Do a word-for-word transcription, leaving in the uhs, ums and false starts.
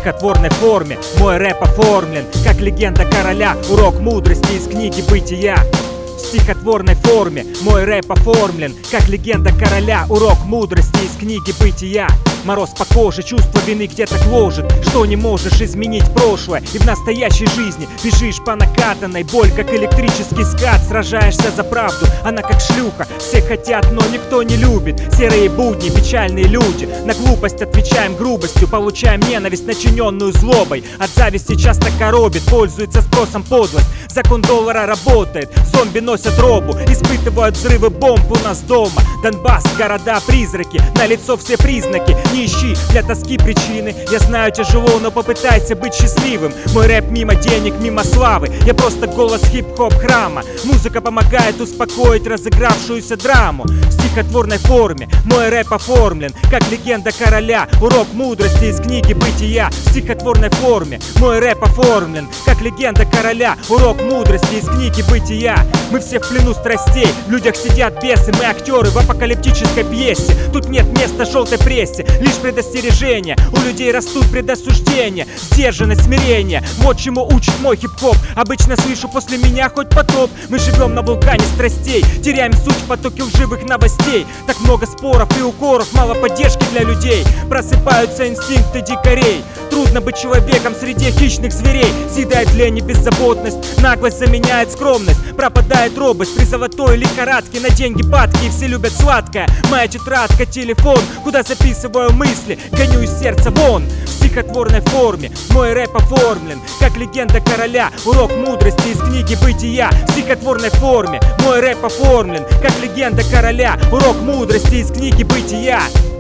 стихотворной форме мой рэп оформлен, как легенда короля, урок мудрости из книги «Бытия». В стихотворной форме мой рэп оформлен, как легенда короля, урок мудрости из книги «Бытия». Мороз по коже, чувство вины где-то гложет, что не можешь изменить прошлое, и в настоящей жизни бежишь по накатанной. Боль как электрический скат, сражаешься за правду, она как шлюха. Все хотят, но никто не любит. Серые будни, печальные люди. На глупость отвечаем грубостью, получаем ненависть, начиненную злобой. От зависти часто коробит, пользуется спросом подлость. Закон доллара работает, зомби носят робу, испытывают взрывы бомб у нас дома. Донбасс, города-призраки, налицо все признаки. Не ищи для тоски причины. Я знаю, тяжело, но попытайся быть счастливым. Мой рэп мимо денег, мимо славы. Я просто голос хип-хоп храма. Музыка помогает успокоить разыгравшуюся драму. В стихотворной форме мой рэп оформлен, как легенда короля, урок мудрости из книги «Бытия». В стихотворной форме мой рэп оформлен, как легенда короля, урок мудрости из книги «Бытия». Мы все в плену страстей, в людях сидят бесы. Мы актеры в апокалиптической пьесе. Тут нет места желтой прессе, лишь предостережение. У людей растут предосуждения, сдержанность, смирение. Вот чему учит мой хип-хоп. Обычно слышу после меня хоть потоп. Мы живем на вулкане страстей, теряем суть в потоке лживых новостей. Так много споров и укоров, мало поддержки для людей. Просыпаются инстинкты дикарей. Трудно быть человеком среди хищных зверей. Съедает лень и беззаботность, наглость заменяет скромность. Пропадает робость при золотой лихорадке. На деньги падки и все любят сладкое. Моя тетрадка, телефон, куда записываю мысли, гоню из сердца вон. В стихотворной форме мой рэп оформлен, как легенда короля, урок мудрости из книги «Бытия». В стихотворной форме мой рэп оформлен, как легенда короля, урок мудрости из книги «Бытия».